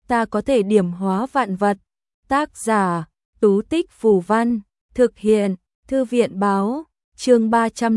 ta có thể điểm hóa vạn vật. Tác giả, Tú Tích Phù Văn, thực hiện, Thư viện báo, chương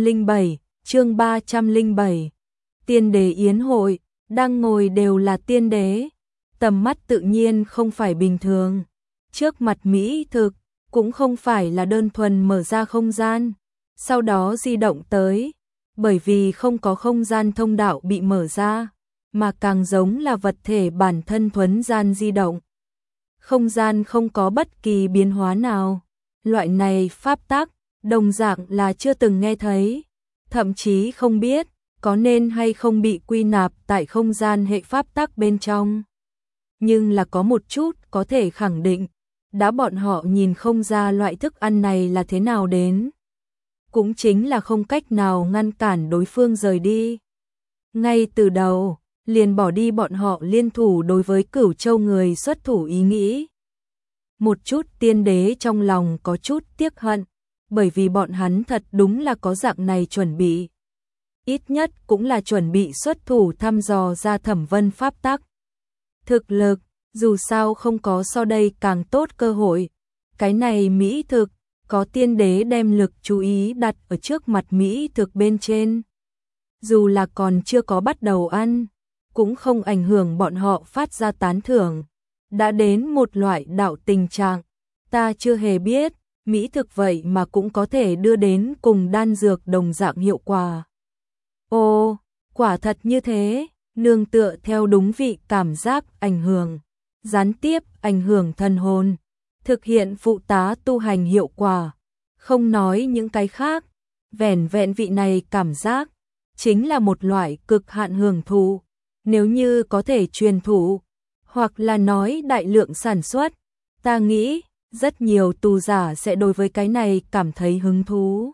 307. Tiên đế yến hội, đang ngồi đều là tiên đế, tầm mắt tự nhiên không phải bình thường. Trước mặt mỹ thực, cũng không phải là đơn thuần mở ra không gian, sau đó di động tới, bởi vì không có không gian thông đạo bị mở ra, mà càng giống là vật thể bản thân thuần gian di động. Không gian không có bất kỳ biến hóa nào, loại này pháp tắc, đồng dạng là chưa từng nghe thấy, thậm chí không biết có nên hay không bị quy nạp tại không gian hệ pháp tắc bên trong. Nhưng là có một chút có thể khẳng định, đã bọn họ nhìn không ra loại thức ăn này là thế nào đến, cũng chính là không cách nào ngăn cản đối phương rời đi. Ngay từ đầu, liền bỏ đi bọn họ liên thủ đối với Cửu Châu người xuất thủ ý nghĩ. Một chút tiên đế trong lòng có chút tiếc hận, bởi vì bọn hắn thật đúng là có dạng này chuẩn bị. Ít nhất cũng là chuẩn bị xuất thủ thăm dò ra Thẩm Vân pháp tắc. Thực lực, dù sao không có so đây càng tốt cơ hội. Cái này mỹ thực, có tiên đế đem lực chú ý đặt ở trước mặt mỹ thực bên trên. Dù là còn chưa có bắt đầu ăn, cũng không ảnh hưởng bọn họ phát ra tán thưởng. Đã đến một loại đạo tình trạng, ta chưa hề biết, mỹ thực vậy mà cũng có thể đưa đến cùng đan dược đồng dạng hiệu quả. Ồ, quả thật như thế, nương tựa theo đúng vị cảm giác ảnh hưởng, gián tiếp ảnh hưởng thần hồn, thực hiện phụ tá tu hành hiệu quả. Không nói những cái khác, vẻn vẹn vị này cảm giác, chính là một loại cực hạn hưởng thụ. Nếu như có thể truyền thụ, hoặc là nói đại lượng sản xuất, ta nghĩ rất nhiều tu giả sẽ đối với cái này cảm thấy hứng thú.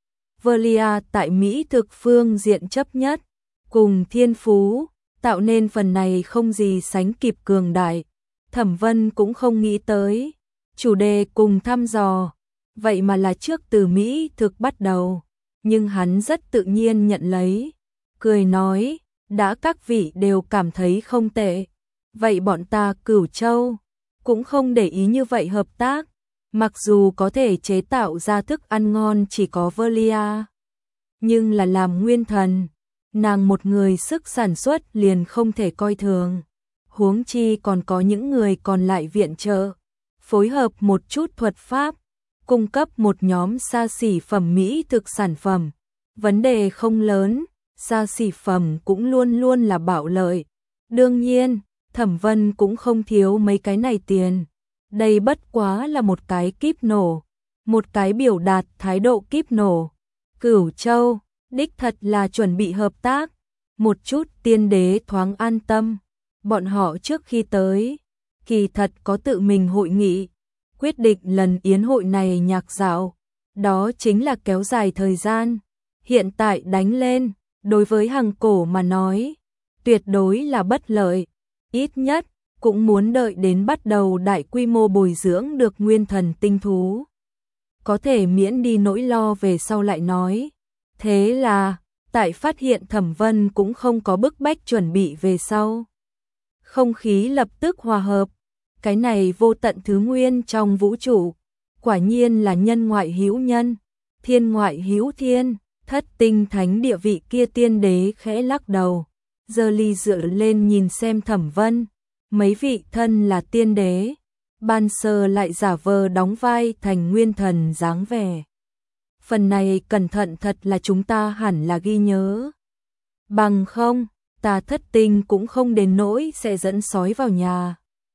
Velia tại Mỹ thực phương diện chấp nhất, cùng thiên phú, tạo nên phần này không gì sánh kịp cường đại. Thẩm Vân cũng không nghĩ tới, chủ đề cùng thăm dò, vậy mà là trước từ Mỹ thực bắt đầu, nhưng hắn rất tự nhiên nhận lấy, cười nói, đã các vị đều cảm thấy không tệ, vậy bọn ta Cửu Châu cũng không để ý như vậy hợp tác, mặc dù có thể chế tạo ra thức ăn ngon chỉ có Velia, nhưng là làm nguyên thần, nàng một người sức sản xuất liền không thể coi thường, huống chi còn có những người còn lại viện trợ, phối hợp một chút thuật pháp, cung cấp một nhóm xa xỉ phẩm mỹ thực sản phẩm, vấn đề không lớn, xa xỉ phẩm cũng luôn luôn là bạo lợi. Đương nhiên, Thẩm Vân cũng không thiếu mấy cái này tiền, đây bất quá là một cái kíp nổ, một cái biểu đạt thái độ kíp nổ. Cửu Châu, đích thật là chuẩn bị hợp tác, một chút tiên đế thoáng an tâm, bọn họ trước khi tới, kỳ thật có tự mình hội nghị, quyết định lần yến hội này nhạc dạo, đó chính là kéo dài thời gian, hiện tại đánh lên, đối với hàng cổ mà nói, tuyệt đối là bất lợi, ít nhất cũng muốn đợi đến bắt đầu đại quy mô bồi dưỡng được nguyên thần tinh thú. Có thể miễn đi nỗi lo về sau lại nói. Thế là, tại phát hiện Thẩm Vân cũng không có bức bách chuẩn bị về sau. Không khí lập tức hòa hợp, cái này vô tận thứ nguyên trong vũ trụ, quả nhiên là nhân ngoại hữu nhân, thiên ngoại hữu thiên, thất tinh thánh địa vị kia tiên đế khẽ lắc đầu, giơ ly rượu lên nhìn xem Thẩm Vân, mấy vị thân là tiên đế, ban sơ lại giả vờ đóng vai thành nguyên thần dáng vẻ. Phần này cẩn thận thật là chúng ta hẳn là ghi nhớ. Bằng không, ta thất tinh cũng không đến nỗi sẽ dẫn sói vào nhà.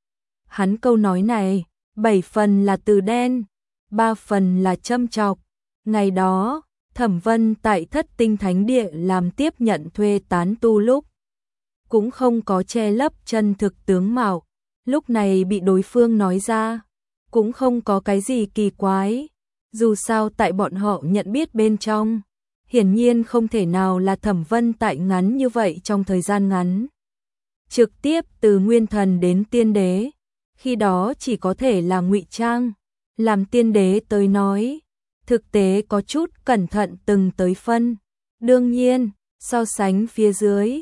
Hắn câu nói này, 7 phần là từ đen, 3 phần là châm chọc. Ngày đó, Thẩm Vân tại thất tinh thánh địa làm tiếp nhận thuê tán tu lúc, cũng không có che lấp chân thực tướng mạo, lúc này bị đối phương nói ra, cũng không có cái gì kỳ quái. Dù sao tại bọn họ nhận biết bên trong, hiển nhiên không thể nào là Thẩm Vân tại ngắn như vậy trong thời gian ngắn. Trực tiếp từ nguyên thần đến tiên đế, khi đó chỉ có thể là ngụy trang, làm tiên đế tới nói, thực tế có chút cẩn thận từng tới phân. Đương nhiên, so sánh phía dưới,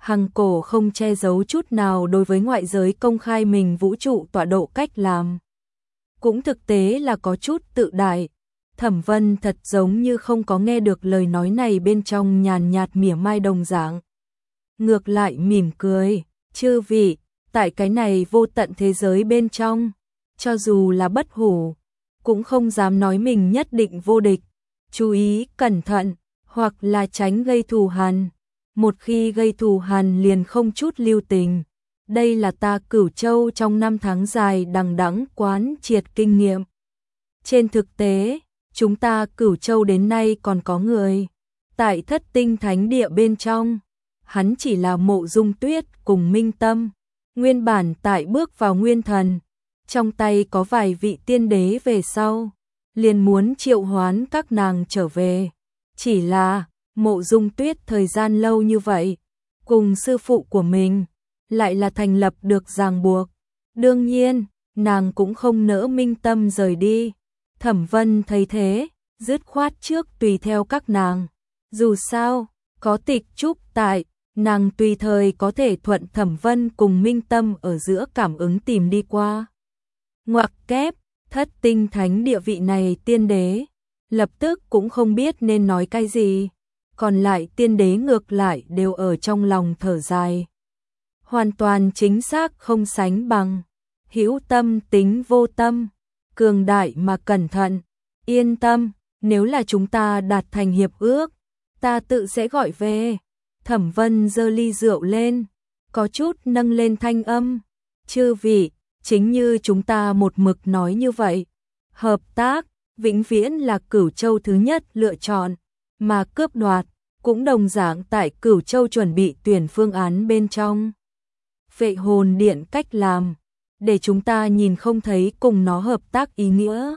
Hằng Cổ không che giấu chút nào đối với ngoại giới công khai mình vũ trụ tọa độ cách làm. Cũng thực tế là có chút tự đại. Thẩm Vân thật giống như không có nghe được lời nói này bên trong nhàn nhạt mỉa mai đồng dạng. Ngược lại mỉm cười, chư vị, tại cái này vô tận thế giới bên trong, cho dù là bất hủ, cũng không dám nói mình nhất định vô địch. Chú ý cẩn thận, hoặc là tránh gây thù hằn. Một khi gây thù hằn liền không chút lưu tình. Đây là ta Cửu Châu trong năm tháng dài đằng đẵng quán triệt kinh nghiệm. Trên thực tế, chúng ta Cửu Châu đến nay còn có người tại Thất Tinh Thánh Địa bên trong. Hắn chỉ là Mộ Dung Tuyết cùng Minh Tâm, nguyên bản tại bước vào nguyên thần, trong tay có vài vị tiên đế về sau, liền muốn triệu hoán các nàng trở về. Chỉ là Mộ Dung Tuyết thời gian lâu như vậy, cùng sư phụ của mình lại là thành lập được ràng buộc. Đương nhiên, nàng cũng không nỡ Minh Tâm rời đi. Thẩm Vân thấy thế, dứt khoát trước tùy theo các nàng. Dù sao, có Tịch Trúc tại, nàng tùy thời có thể thuận Thẩm Vân cùng Minh Tâm ở giữa cảm ứng tìm đi qua. Ngoặc kép, Thất Tinh Thánh Địa vị này tiên đế, lập tức cũng không biết nên nói cái gì. Còn lại tiên đế ngược lại đều ở trong lòng thở dài. Hoàn toàn chính xác không sánh bằng. Hữu tâm tính vô tâm, cường đại mà cẩn thận. Yên tâm, nếu là chúng ta đạt thành hiệp ước, ta tự sẽ gọi về. Thẩm Vân giơ ly rượu lên, có chút nâng lên thanh âm. Chư vị, chính như chúng ta một mực nói như vậy, hợp tác vĩnh viễn là Cửu Châu thứ nhất lựa chọn, mà cướp đoạt cũng đồng dạng tại Cửu Châu chuẩn bị tuyển phương án bên trong. Phệ hồn điện cách làm, để chúng ta nhìn không thấy cùng nó hợp tác ý nghĩa.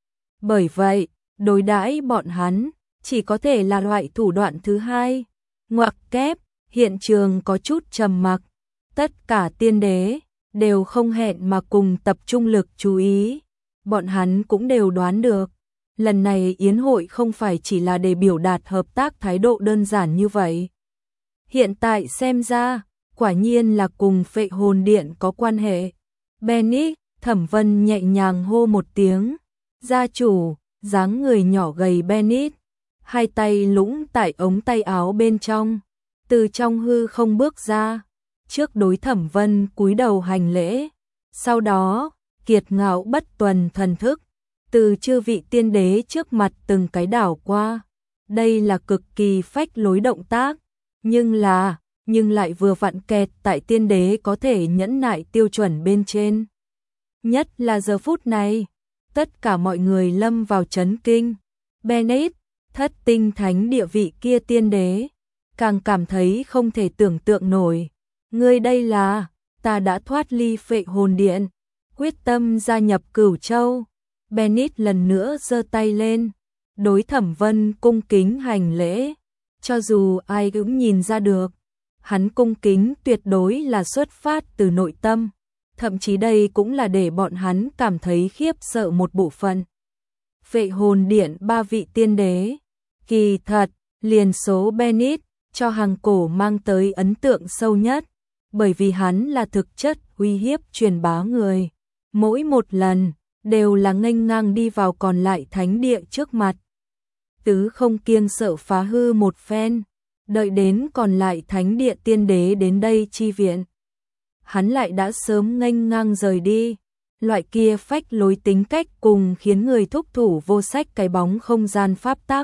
Bởi vậy, đối đãi bọn hắn chỉ có thể là loại thủ đoạn thứ hai. Ngoặc kép, hiện trường có chút trầm mặc. Tất cả tiên đế đều không hẹn mà cùng tập trung lực chú ý. Bọn hắn cũng đều đoán được, lần này yến hội không phải chỉ là để biểu đạt hợp tác thái độ đơn giản như vậy. Hiện tại xem ra, quả nhiên là cùng Phệ Hồn Điện có quan hệ. Benny, Thẩm Vân nhẹ nhàng hô một tiếng. Gia chủ, dáng người nhỏ gầy Benny, hai tay lũng tại ống tay áo bên trong, từ trong hư không bước ra, trước đối Thẩm Vân cúi đầu hành lễ. Sau đó, kiệt ngạo bất tuần thần thức, từ chư vị tiên đế trước mặt từng cái đảo qua. Đây là cực kỳ phách lối động tác, nhưng lại vừa vặn kẹt tại tiên đế có thể nhẫn nại tiêu chuẩn bên trên. Nhất là giờ phút này, tất cả mọi người lâm vào chấn kinh. Bennett, Thất Tinh Thánh Địa vị kia tiên đế, càng cảm thấy không thể tưởng tượng nổi. Ngươi đây là, ta đã thoát ly Phệ Hồn Điện, quyết tâm gia nhập Cửu Châu. Bennett lần nữa giơ tay lên, đối Thẩm Vân cung kính hành lễ. Cho dù ai cũng nhìn ra được, hắn cung kính tuyệt đối là xuất phát từ nội tâm, thậm chí đây cũng là để bọn hắn cảm thấy khiếp sợ một bộ phận. Phệ Hồn Điện ba vị tiên đế, kỳ thật, liền số Bennett cho Hằng Cổ mang tới ấn tượng sâu nhất, bởi vì hắn là thực chất uy hiếp truyền bá người. Mỗi một lần, đều là nghênh ngang đi vào còn lại thánh địa trước mặt. Tứ không kiêng sợ phá hư một phen, đợi đến còn lại thánh địa tiên đế đến đây chi viện. Hắn lại đã sớm nghênh ngang rời đi, loại kia phách lối tính cách cùng khiến người thúc thủ vô sách cái bóng không gian pháp tắc,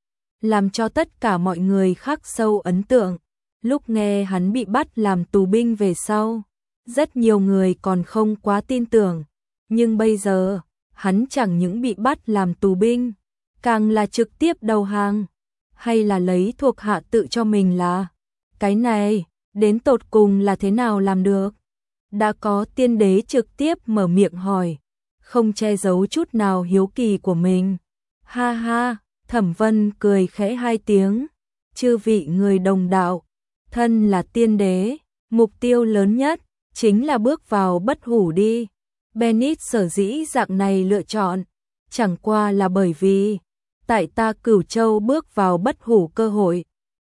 làm cho tất cả mọi người khắc sâu ấn tượng. Lúc nghe hắn bị bắt làm tù binh về sau, rất nhiều người còn không quá tin tưởng, nhưng bây giờ, hắn chẳng những bị bắt làm tù binh, càng là trực tiếp đầu hàng, hay là lấy thuộc hạ tự cho mình là. Cái này, đến tột cùng là thế nào làm được? Đã có tiên đế trực tiếp mở miệng hỏi, không che giấu chút nào hiếu kỳ của mình. Ha ha, Thẩm Vân cười khẽ hai tiếng. Chư vị người đồng đạo, thân là tiên đế, mục tiêu lớn nhất chính là bước vào bất hủ đi. Bennett sở dĩ dạng này lựa chọn, chẳng qua là bởi vì tại ta Cửu Châu bước vào bất hủ cơ hội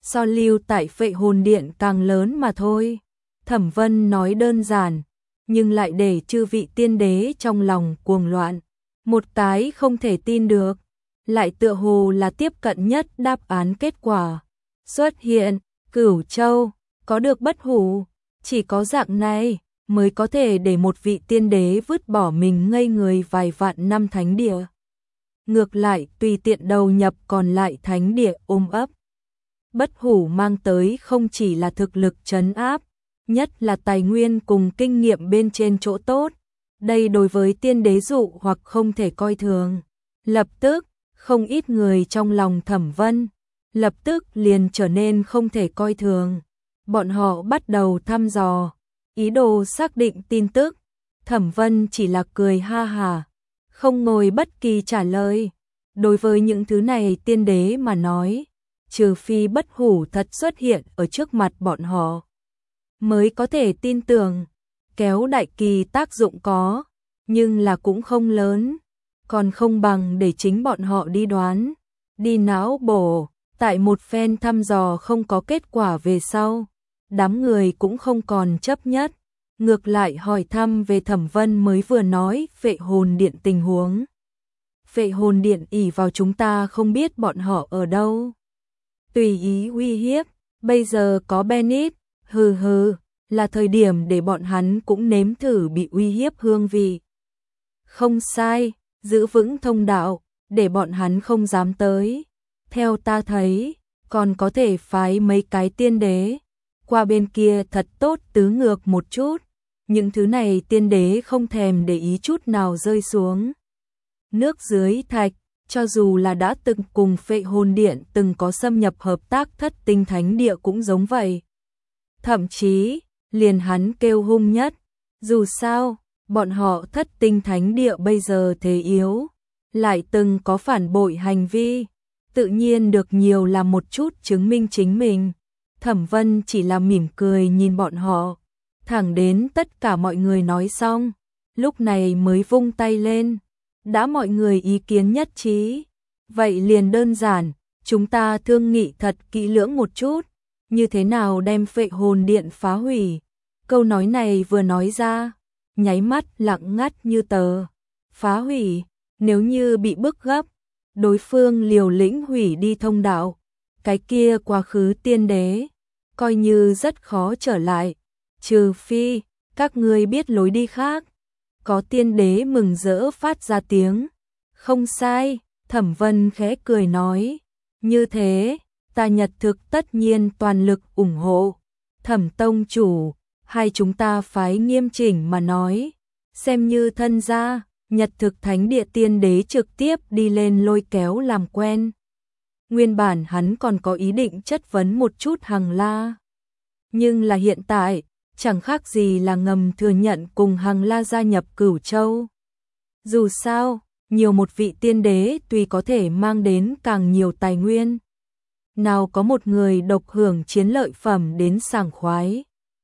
so lưu tại Phệ Hồn Điện càng lớn mà thôi. Thẩm Vân nói đơn giản, nhưng lại để chư vị tiên đế trong lòng cuồng loạn. Một cái không thể tin được, lại tựa hồ là tiếp cận nhất đáp án kết quả. Xuất hiện, Cửu Châu, có được bất hủ, chỉ có dạng này mới có thể để một vị tiên đế vứt bỏ mình ngây người vài vạn năm thánh địa. Ngược lại tùy tiện đầu nhập còn lại thánh địa ôm ấp. Bất hủ mang tới không chỉ là thực lực trấn áp, nhất là tài nguyên cùng kinh nghiệm bên trên chỗ tốt. Đây đối với tiên đế dụ hoặc không thể coi thường. Lập tức, không ít người trong lòng Thẩm Vân, lập tức liền trở nên không thể coi thường. Bọn họ bắt đầu thăm dò, ý đồ xác định tin tức. Thẩm Vân chỉ là cười ha hà, không ngồi bất kỳ trả lời. Đối với những thứ này tiên đế mà nói, trừ phi bất hủ thật xuất hiện ở trước mặt bọn họ, mới có thể tin tưởng. Kéo đại kỳ tác dụng có, nhưng là cũng không lớn, còn không bằng để chính bọn họ đi đoán, đi não bổ. Tại một phen thăm dò không có kết quả về sau, đám người cũng không còn chấp nhất, ngược lại hỏi thăm về Thẩm Vân mới vừa nói Phệ Hồn Điện tình huống. Phệ Hồn Điện ỷ vào chúng ta không biết bọn họ ở đâu, tùy ý uy hiếp, bây giờ có Bennett, hừ hừ, là thời điểm để bọn hắn cũng nếm thử bị uy hiếp hương vị. Không sai, giữ vững thông đạo, để bọn hắn không dám tới. Theo ta thấy, còn có thể phái mấy cái tiên đế qua bên kia thật tốt tứ ngược một chút. Những thứ này tiên đế không thèm để ý chút nào rơi xuống nước dưới thạch, cho dù là đã từng cùng Phệ Hồn Điện từng có xâm nhập hợp tác Thất Tinh Thánh Địa cũng giống vậy. Thậm chí, liền hắn kêu hung nhất, dù sao, bọn họ Thất Tinh Thánh Địa bây giờ thế yếu, lại từng có phản bội hành vi, tự nhiên được nhiều là một chút chứng minh chính mình. Thẩm Vân chỉ là mỉm cười nhìn bọn họ, thẳng đến tất cả mọi người nói xong, lúc này mới vung tay lên. Đã mọi người ý kiến nhất trí, vậy liền đơn giản, chúng ta thương nghị thật kỹ lưỡng một chút, như thế nào đem Phệ Hồn Điện phá hủy. Câu nói này vừa nói ra, nháy mắt lặng ngắt như tờ. Phá hủy, nếu như bị bức gấp, đối phương liều lĩnh hủy đi thông đạo, cái kia quá khứ tiên đế, coi như rất khó trở lại, trừ phi, các ngươi biết lối đi khác. Có tiên đế mừng rỡ phát ra tiếng, không sai, Thẩm Vân khẽ cười nói, như thế, ta Nhật Thực tất nhiên toàn lực ủng hộ. Thẩm tông chủ, hai chúng ta phái nghiêm chỉnh mà nói, xem như thân gia. Nhật Thực Thánh Địa tiên đế trực tiếp đi lên lôi kéo làm quen. Nguyên bản hắn còn có ý định chất vấn một chút Hằng La, nhưng là hiện tại, chẳng khác gì là ngầm thừa nhận cùng Hằng La gia nhập Cửu Châu. Dù sao, nhiều một vị tiên đế tuy có thể mang đến càng nhiều tài nguyên, nào có một người độc hưởng chiến lợi phẩm đến sảng khoái.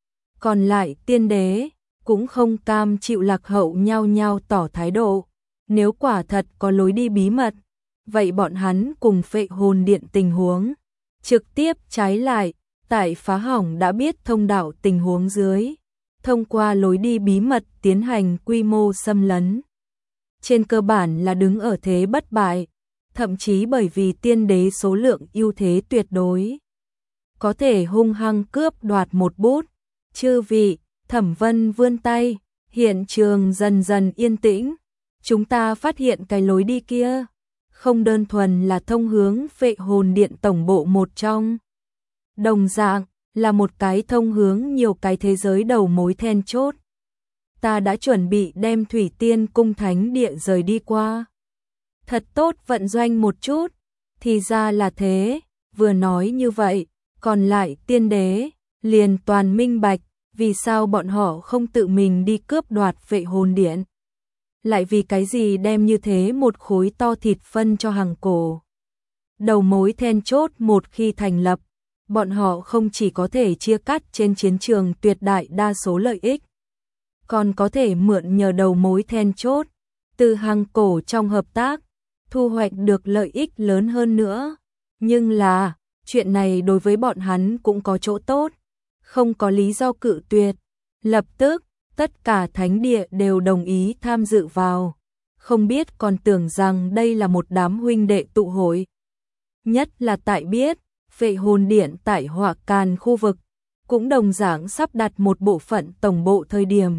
Còn lại tiên đế cũng không cam chịu lạc hậu nhau nhau tỏ thái độ. Nếu quả thật có lối đi bí mật, vậy bọn hắn cùng Phệ Hồn Điện tình huống trực tiếp trái lại, tại phá hỏng đã biết thông đạo tình huống dưới, thông qua lối đi bí mật tiến hành quy mô xâm lấn. Trên cơ bản là đứng ở thế bất bại, thậm chí bởi vì tiên đế số lượng ưu thế tuyệt đối, có thể hung hăng cướp đoạt một bút. Chư vị, Thẩm Vân vươn tay, hiện trường dần dần yên tĩnh. Chúng ta phát hiện cái lối đi kia, không đơn thuần là thông hướng Phệ Hồn Điện tổng bộ một trong. Đồng dạng, là một cái thông hướng nhiều cái thế giới đầu mối then chốt. Ta đã chuẩn bị đem Thủy Tiên Cung Thánh Địa rời đi qua. Thật tốt vận doanh một chút, thì ra là thế, vừa nói như vậy, còn lại tiên đế, liền toàn minh bạch, vì sao bọn họ không tự mình đi cướp đoạt Phệ Hồn Điện. Lại vì cái gì đem như thế một khối to thịt phân cho Hằng Cổ. Đầu mối then chốt một khi thành lập, bọn họ không chỉ có thể chia cắt trên chiến trường tuyệt đại đa số lợi ích, còn có thể mượn nhờ đầu mối then chốt, từ Hằng Cổ trong hợp tác, thu hoạch được lợi ích lớn hơn nữa. Nhưng là, chuyện này đối với bọn hắn cũng có chỗ tốt, không có lý do cự tuyệt. Lập tức, tất cả thánh địa đều đồng ý tham dự vào, không biết còn tưởng rằng đây là một đám huynh đệ tụ hội. Nhất là tại biết, Phệ Hồn Điện tại Hỏa Càn khu vực, cũng đồng dạng sắp đặt một bộ phận tổng bộ thời điểm.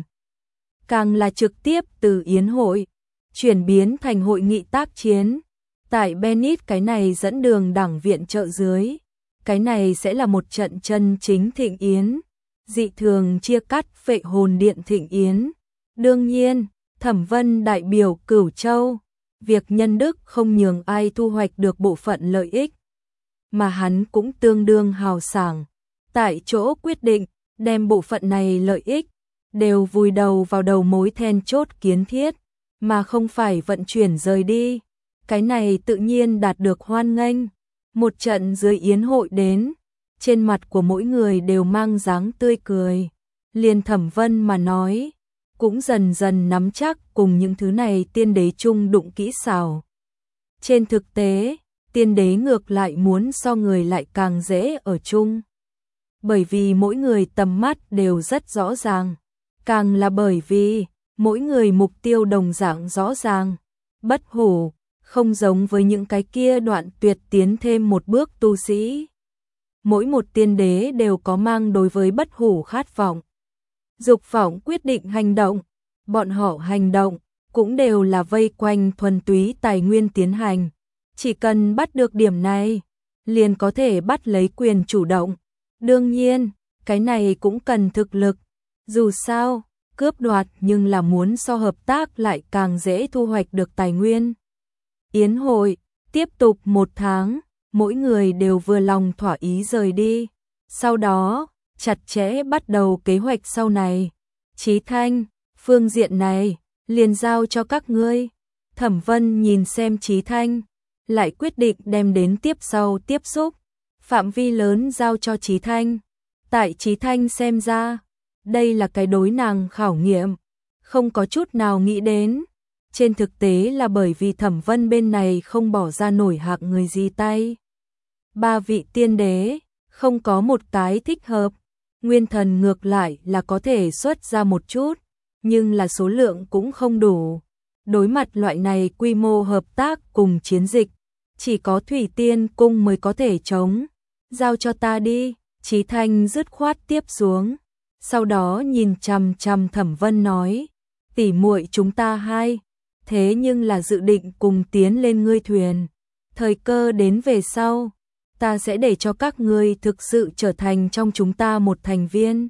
Càng là trực tiếp từ yến hội, chuyển biến thành hội nghị tác chiến. Tại Bennett cái này dẫn đường đảng viện trợ dưới, cái này sẽ là một trận chân chính thịnh yến, dị thường chia cắt Phệ Hồn Điện thịnh yến. Đương nhiên, Thẩm Vân đại biểu Cửu Châu, việc nhân đức không nhường ai thu hoạch được bộ phận lợi ích, mà hắn cũng tương đương hào sảng. Tại chỗ quyết định, đem bộ phận này lợi ích, đều vùi đầu vào đầu mối then chốt kiến thiết, mà không phải vận chuyển rời đi. Cái này tự nhiên đạt được hoan nghênh. Một trận dưới yến hội đến, trên mặt của mỗi người đều mang dáng tươi cười. Liền Thẩm Vân mà nói, cũng dần dần nắm chắc cùng những thứ này tiên đế chung đụng kỹ xảo. Trên thực tế, tiên đế ngược lại muốn so người lại càng dễ ở chung. Bởi vì mỗi người tầm mắt đều rất rõ ràng, càng là bởi vì mỗi người mục tiêu đồng dạng rõ ràng. Bất hủ, không giống với những cái kia đoạn tuyệt tiến thêm một bước tu sĩ. Mỗi một tiên đế đều có mang đối với bất hủ khát vọng. Dục vọng quyết định hành động, bọn họ hành động cũng đều là vây quanh thuần túy tài nguyên tiến hành. Chỉ cần bắt được điểm này, liền có thể bắt lấy quyền chủ động. Đương nhiên, cái này cũng cần thực lực. Dù sao, cướp đoạt nhưng là muốn so hợp tác lại càng dễ thu hoạch được tài nguyên. Yến hội, tiếp tục 1 tháng, mỗi người đều vừa lòng thỏa ý rời đi. Sau đó, chặt chẽ bắt đầu kế hoạch sau này. Chí Thanh, phương diện này, liền giao cho các ngươi. Thẩm Vân nhìn xem Chí Thanh, lại quyết định đem đến tiếp sau tiếp xúc. Phạm vi lớn giao cho Chí Thanh. Tại Chí Thanh xem ra, đây là cái đối nàng khảo nghiệm, không có chút nào nghĩ đến. Trên thực tế là bởi vì Thẩm Vân bên này không bỏ ra nổi hạng người gì tay. 3 vị tiên đế, không có một cái thích hợp. Nguyên Thần ngược lại là có thể xuất ra một chút, nhưng là số lượng cũng không đủ. Đối mặt loại này quy mô hợp tác cùng chiến dịch, chỉ có Thủy Tiên Cung mới có thể chống. Giao cho ta đi, Chí Thanh dứt khoát tiếp xuống. Sau đó nhìn chằm chằm Thẩm Vân nói, tỷ muội chúng ta hai, thế nhưng là dự định cùng tiến lên ngươi thuyền. Thời cơ đến về sau, ta sẽ để cho các ngươi thực sự trở thành trong chúng ta một thành viên.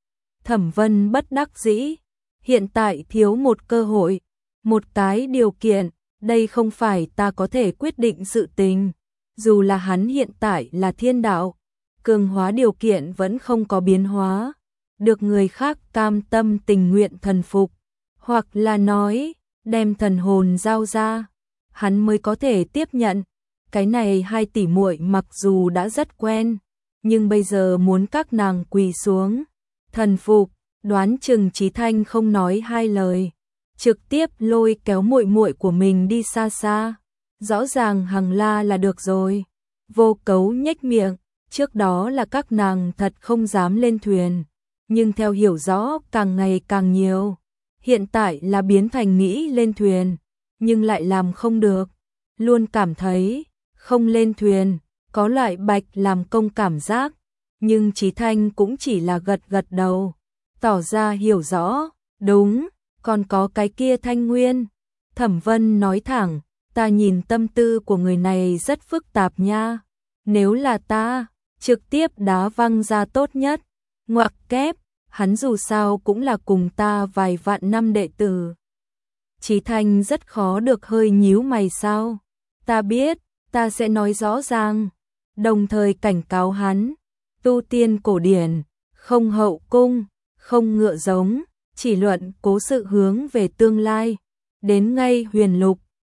Thẩm Vân bất đắc dĩ, hiện tại thiếu một cơ hội, một cái điều kiện, đây không phải ta có thể quyết định sự tình. Dù là hắn hiện tại là thiên đạo, cường hóa điều kiện vẫn không có biến hóa, được người khác cam tâm tình nguyện thần phục, hoặc là nói, đem thần hồn giao ra, hắn mới có thể tiếp nhận. Cái này hai tỷ muội mặc dù đã rất quen, nhưng bây giờ muốn các nàng quỳ xuống, thần phục, đoán chừng Chí Thanh không nói hai lời, trực tiếp lôi kéo muội muội của mình đi xa xa. Rõ ràng Hằng La là được rồi. Vô Cấu nhếch miệng, trước đó là các nàng thật không dám lên thuyền, nhưng theo hiểu rõ càng ngày càng nhiều, hiện tại là biến thành nghĩ lên thuyền, nhưng lại làm không được, luôn cảm thấy không lên thuyền, có loại bạch làm công cảm giác, nhưng Chí Thanh cũng chỉ là gật gật đầu, tỏ ra hiểu rõ, đúng, còn có cái kia Thanh Nguyên. Thẩm Vân nói thẳng, ta nhìn tâm tư của người này rất phức tạp nha, nếu là ta, trực tiếp đá văng ra tốt nhất, ngoặc kép, hắn dù sao cũng là cùng ta vài vạn năm đệ tử. Chí Thanh rất khó được hơi nhíu mày sao, ta biết, ta sẽ nói rõ ràng, đồng thời cảnh cáo hắn, tu tiên cổ điển, không hậu cung, không ngựa giống, chỉ luận cố sự hướng về tương lai, đến ngay huyền lục,